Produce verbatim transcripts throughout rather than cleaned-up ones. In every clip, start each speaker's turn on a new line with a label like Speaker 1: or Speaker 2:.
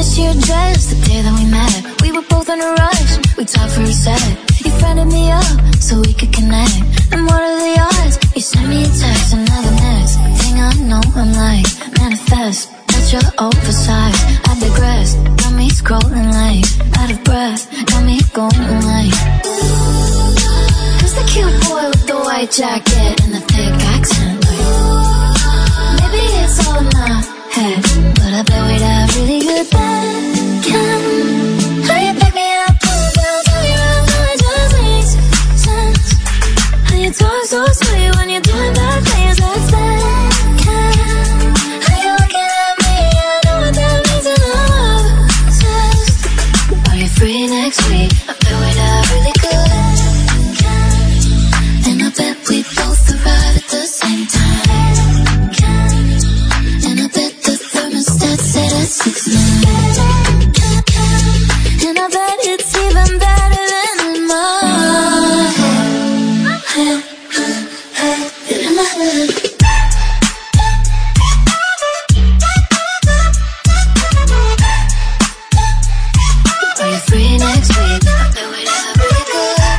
Speaker 1: finished your dress the day that we met. We were both in a rush, we talked for a sec. You friended me up so we could connect. And what are the odds? You sent me a text, and now the next thing I know, I'm like, manifest. That you're oversized, I digress. Got me scrolling like, out of breath. Got me going like, who's the cute boy with the white jacket and the thick accent? Like, maybe it's all in my head, but I bet we'd have really good bacon. How you pick me up, pull down, turn me around, how it just makes sense. How you talk so sweet when you're doing bad things, that's bacon. How you looking at me, I know what that means, and I'm obsessed. Are you free next week? I bet we'd have really good, and I bet we both arrive at the same time. And I bet the thermostat set at six nine. And I bet it's even better than in my head. In my head. Are you free next week? I bet we'd have really good.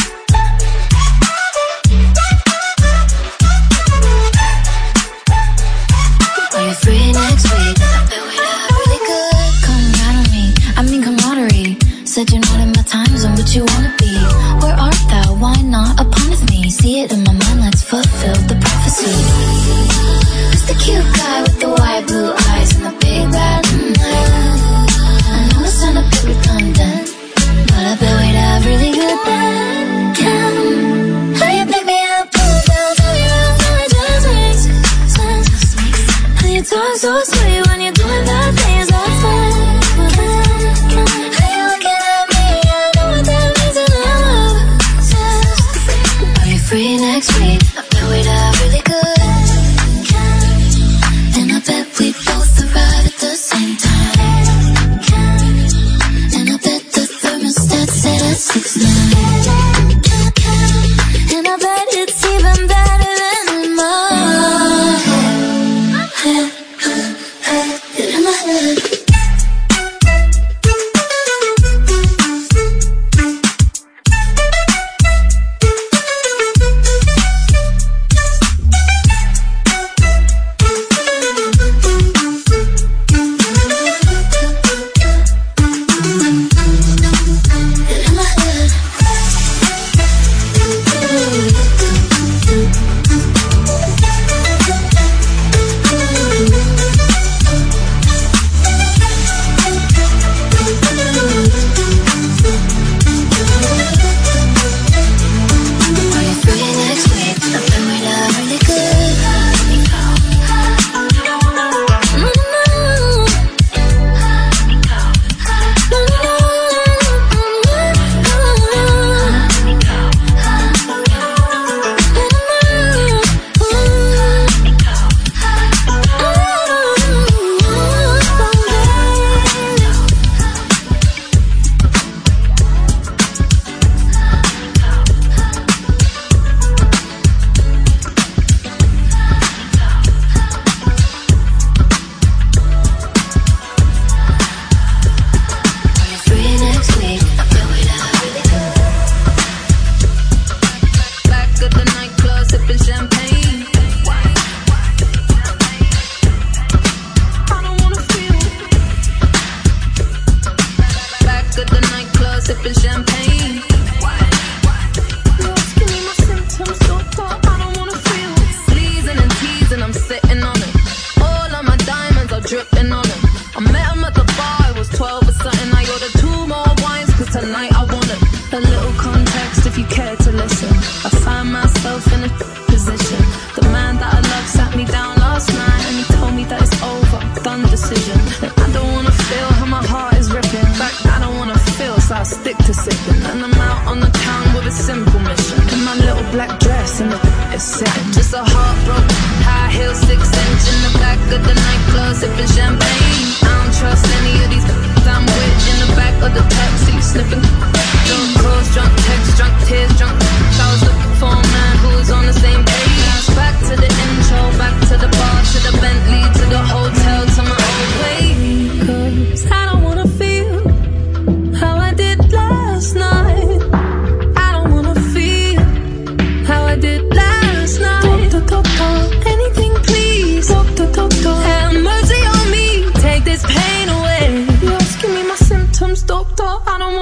Speaker 1: Are you free next week? I bet we'd have really good. Come right on me, I mean camaraderie. Said you're not in my time zone, but you wanna be. Where art thou? Why not upon me? See it in my mind, let's fulfill the prophecy. Who's the cute guy with the white blue eyes and the big bad night? I know it's not a bit redundant, but I bet we'd have really good bacon. How you pick me up, pull down, turn me around, how it just makes sense. How you talk so sweet when you're doing bad things, that's bacon. How you looking at me, I know what that means, and I'm obsessed. Are you free next week? I bet we'd have really good, and I bet we both arrive at the same time. And I bet the thermostat set at six nine. And I bet it's even better than in my head. In my head.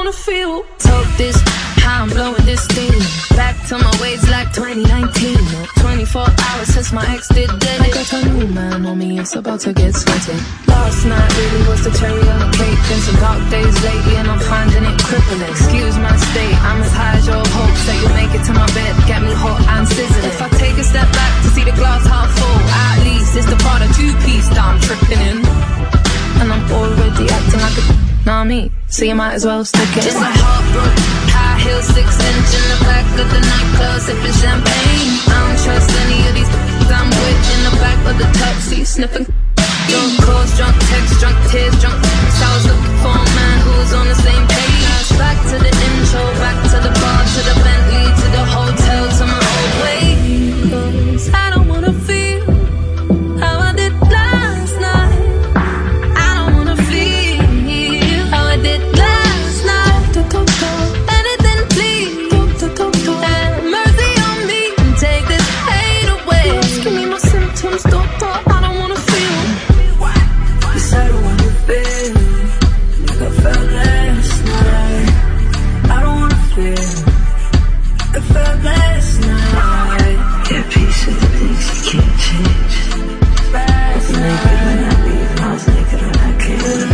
Speaker 2: wanna feel. Talk this, how I'm blowing this steam. Back to my ways like twenty nineteen. twenty-four hours since my ex did dead. I got a new man on me, it's about to get sweaty. Last night really was the cherry on the cake. Been some dark days lately and I'm finding it crippling. Excuse my state, I'm as high as your hopes that you'll make it to my bed. Get me hot and sizzling. If I take a step back to see the glass half full, at least it's the part of two-piece that I'm tripping in. And I'm already acting like a nah me, so you might as well stick it. Just a heartbroken, high heel, six inch in the back of the nightclub, sipping champagne. I don't trust any of these I'm with in the back of the taxi, sniffing. Drunk calls, drunk texts, drunk tears, drunk texts. I was looking for a man who was on the same page. Back to the intro, back to the bar, to the Bentley, to the hotel, to my old way. 'Cause I don't wanna feel how I did last night. I don't wanna feel how I did last night. Anything please, have mercy on me and take this pain away. Give me my symptoms, doctor, I don't wanna feel. Yes, I don't wanna feel like I felt last night. I don't wanna feel like I felt last night. Yeah, peace with the things you can't change. I was naked when I leave, I was naked when I came.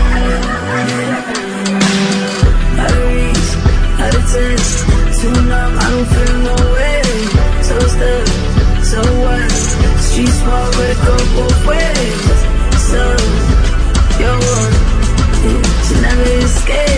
Speaker 2: Out of reach, out of touch, too numb, I don't feel no way. So stuck, so what? Street small, but it go both ways. So, you're one, you should never escape.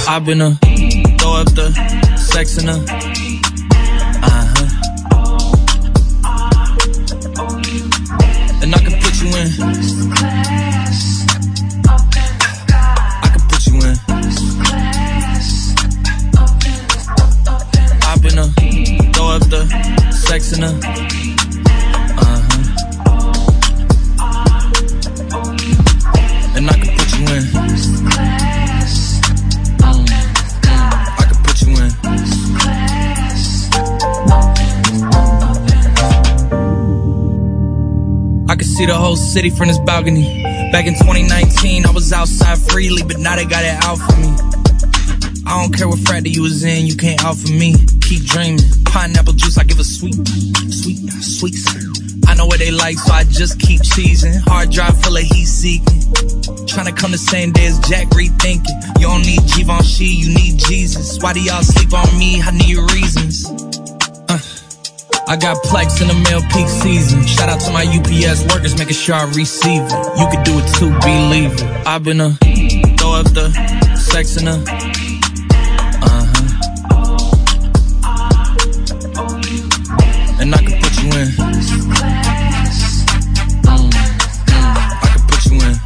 Speaker 3: I've been a throw up the sex in her. Uh-huh. And I can put you in. I can put you in. I've been a throw up the sex in her. Uh-huh. And I can put you in. I can see the whole city from this balcony. Back in twenty nineteen, I was outside freely, but now they got it out for me. I don't care what fraternity you was in, you can't out for me. Keep dreaming, pineapple juice, I give a sweet, sweet, sweet. I know what they like, so I just keep cheesing. Hard drive full of heat seeking. Tryna come the same day as Jack, rethinking. You don't need Givenchy, you need Jesus. Why do y'all sleep on me? I need reasons. Uh. I got Plex in the mail peak season. Shout out to my U P S workers, making sure I receive it. You can do it too, believe it. I've been a throw up the sex in her. Uh-huh. And I can put you in. Mm. I can put you in.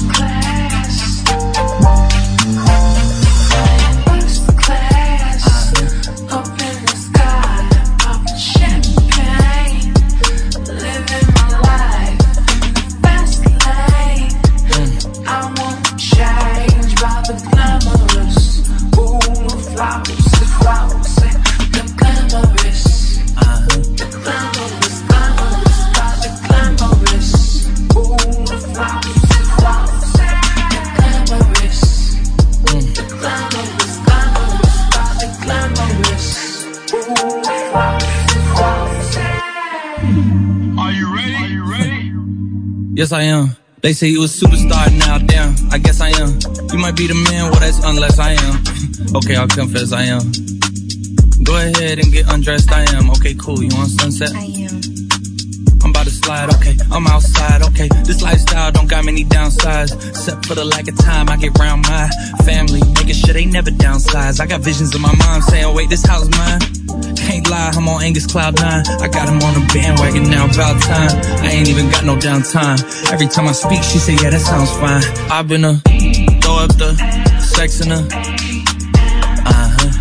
Speaker 3: Yes, I am. They say you a superstar now, damn, I guess I am. You might be the man, well that's unless I am. Okay, I'll confess I am. Go ahead and get undressed, I am. Okay, cool, you want sunset?
Speaker 1: I am.
Speaker 3: I'm about to slide, okay, I'm outside, okay. This lifestyle don't got many downsides. Except for the lack of time I get round my family, making sure they never downsize. I got visions of my mom saying, wait, this house mine? Can't lie, I'm on Angus Cloud nine. I got him on the bandwagon now, about time. I ain't even got no downtime. Every time I speak, she say, yeah, that sounds fine. I've been a throw up the sex in her. Uh-huh.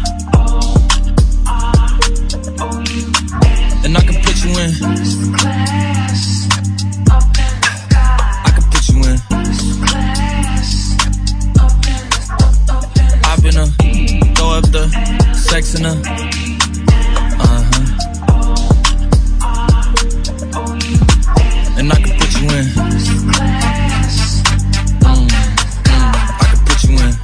Speaker 3: And I can put you in. I can put you in. I've been a throw up the sex in her. Uh-huh. And I can put you in. Mm. I can put you in.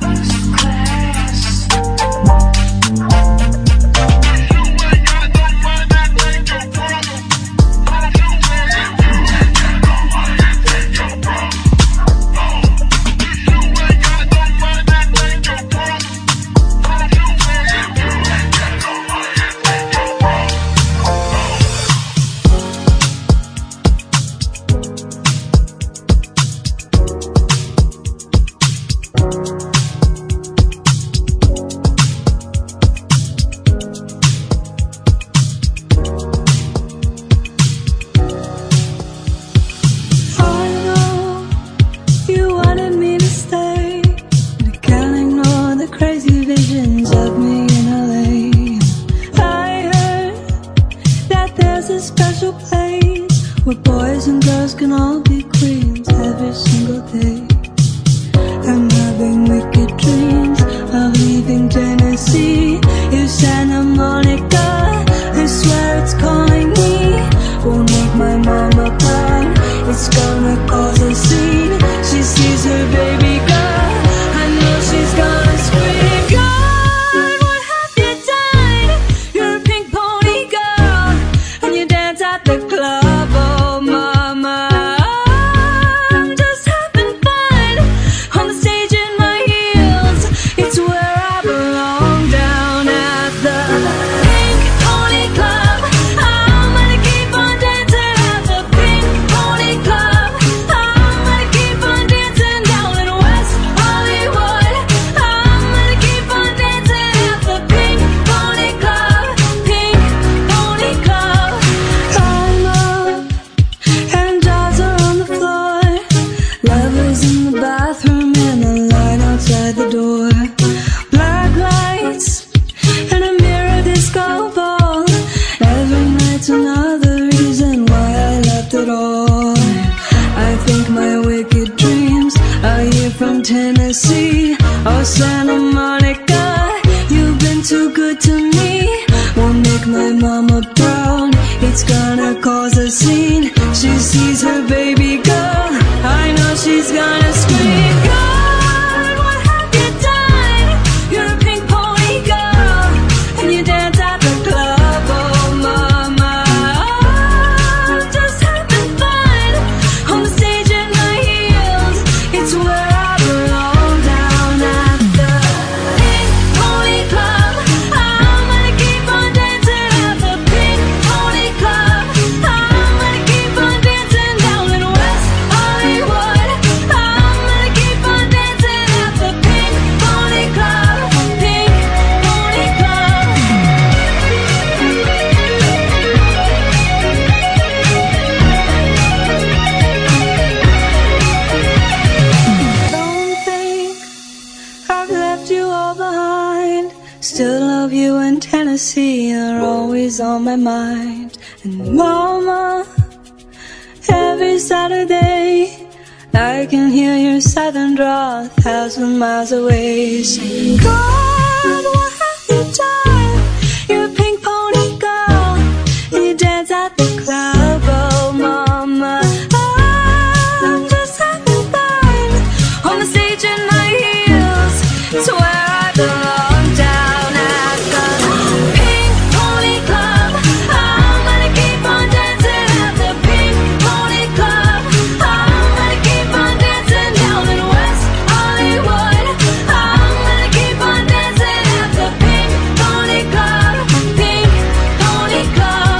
Speaker 4: Oh, Santa Monica, you've been too good to me. Won't make my mama proud, it's gonna cause a scene. She sees her baby girl, I know she's gonna scream. God, what have you done? You're a pink pony girl, and you dance at the club. Oh mama, I'm just having fun on the stage in my heels. It's where I belong, down at the Pink Pony Club. I'm gonna keep on dancing at the Pink Pony Club. I'm gonna keep on dancing down in West Hollywood. I'm gonna keep on dancing at the Pink Pony Club. Pink Pony Club. Don't think I've left you all behind. Still love you in Tennessee, you're always on my mind. And mama, every Saturday I can hear your southern draw a thousand miles away. Saying, God, what have you done? You're a pink pony girl, and you dance at the club. Oh mama, I'm just having fun on the stage in my heels. It's where I belong, down at the Pink Pony Club. I'm gonna keep on dancing at the Pink Pony Club. I'm gonna keep on dancing down in West Hollywood. I'm gonna keep on dancing at the Pink Pony Club. Pink Pony Club.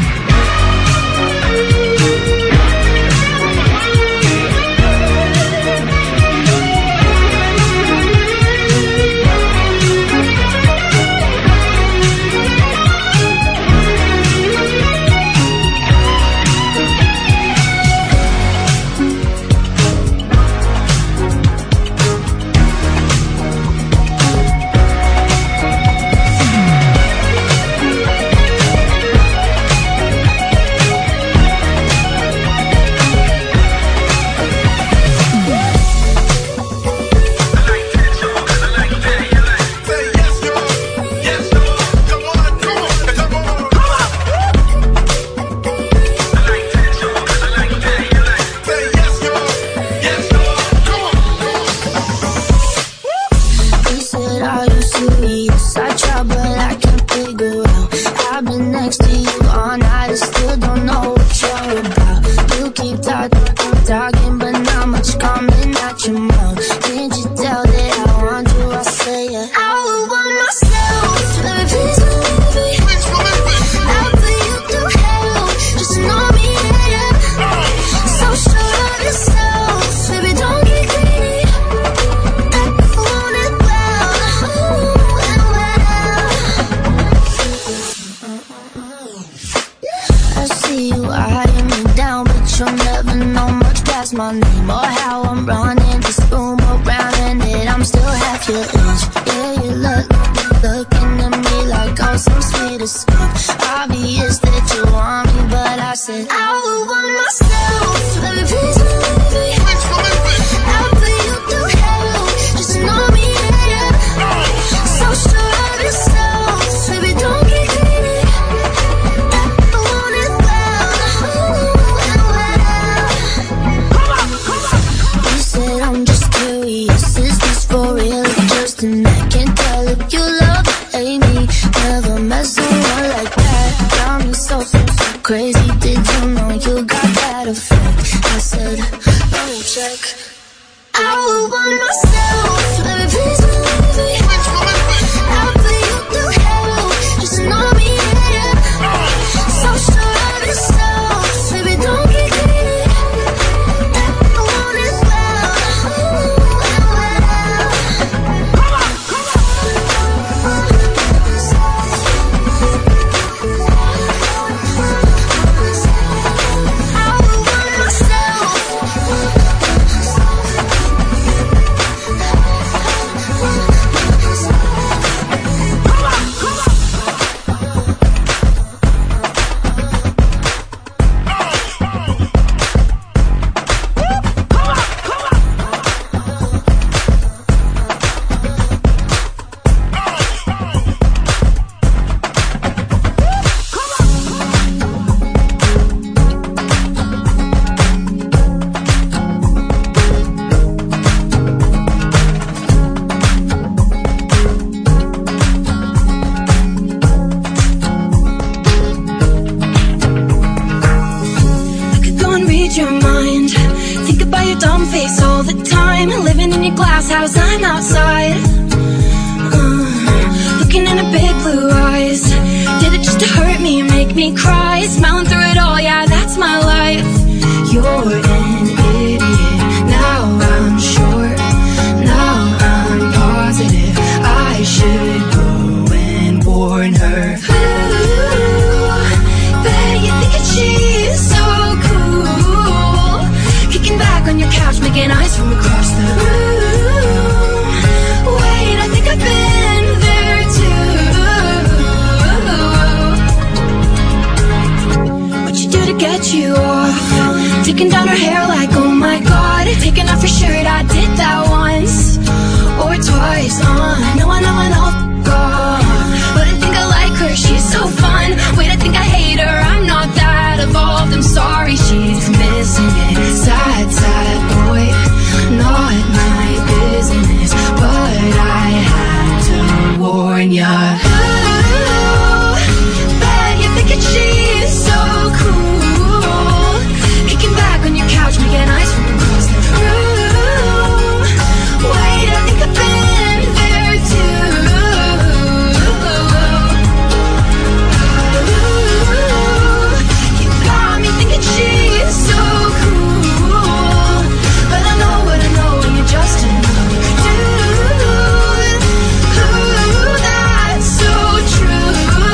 Speaker 1: He said, are you serious? I try, but I can't figure out. I've been next to you all night and still don't know what you're about. You keep talking, keep talking, but not much coming out your mouth. Can't you tell that I want you? I say it. I would want myself. Let me please believe me. I'll put you through hell. Just know me, yeah. So sure of yourself. Baby, don't get greedy. I want it well. Ooh, and well. I see you eyeing me down, but you'll never know much past my name or how I'm running this room around, and that I'm still half your age. Yeah, you look, looking at me like I'm some sweet escape. Obvious that you want me, but I said I would want myself. Let me please believe me. I'll put you through hell. Just know me, yeah. So sure of yourself. Baby, don't get greedy. I want it well. Ooh, and well. You said I'm just curious. Is this for real? Just an act. Can't tell if you love or hate me. Never met someone like that. Got me so, so, so crazy. Did you know you got that effect? I said, oh, check. I would want myself. Let me please believe me. I'll put you through hell. Just know me, yeah. So sure of yourself. Baby, don't get greedy. I want it well. Ooh, and well.
Speaker 4: outside, uh, looking in her big blue eyes. Did it just to hurt me and make me cry? Smiling through it all, yeah, that's my life. You're an idiot, now I'm sure, now I'm positive I should go and warn her. Ooh, bet you think that she's so cool, kicking back on your couch, making eyes from across the room. Wait, I think I've been there too. What you do to get you off? Taking down her hair like, oh my god. Taking off her shirt, I did that once or twice. uh, No, I know, I know, God. But I think I like her, she's so fun. Wait, I think I hate her, I'm not that evolved. I'm sorry, she's missing it. Sad, sad boy, not my business, but I had to warn ya. Ooh, bet you think that she's so cool, kicking back on your couch, making eyes from across the room. Wait, I think I've been there too. Ooh, you got me thinking she's so cool, but I know what I know when you're just another dude. Ooh, that's so true.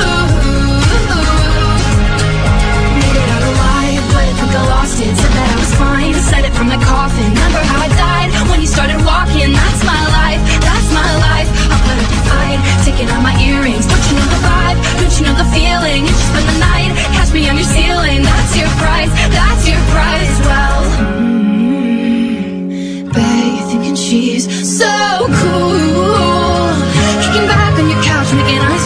Speaker 4: Made it out alive, but I think I lost it. Said that I was fine, said it from the coffin. Remember how I died when you started walking? That's my life, that's my life. I'll put up a fight, taking out my earrings. Don't you know the vibe? Don't you know the feeling? You just spend the night, catch me on your ceiling. That's your price, that's your price. Well, mm, bet you're thinking she's so cool, kicking back on your couch, making eyes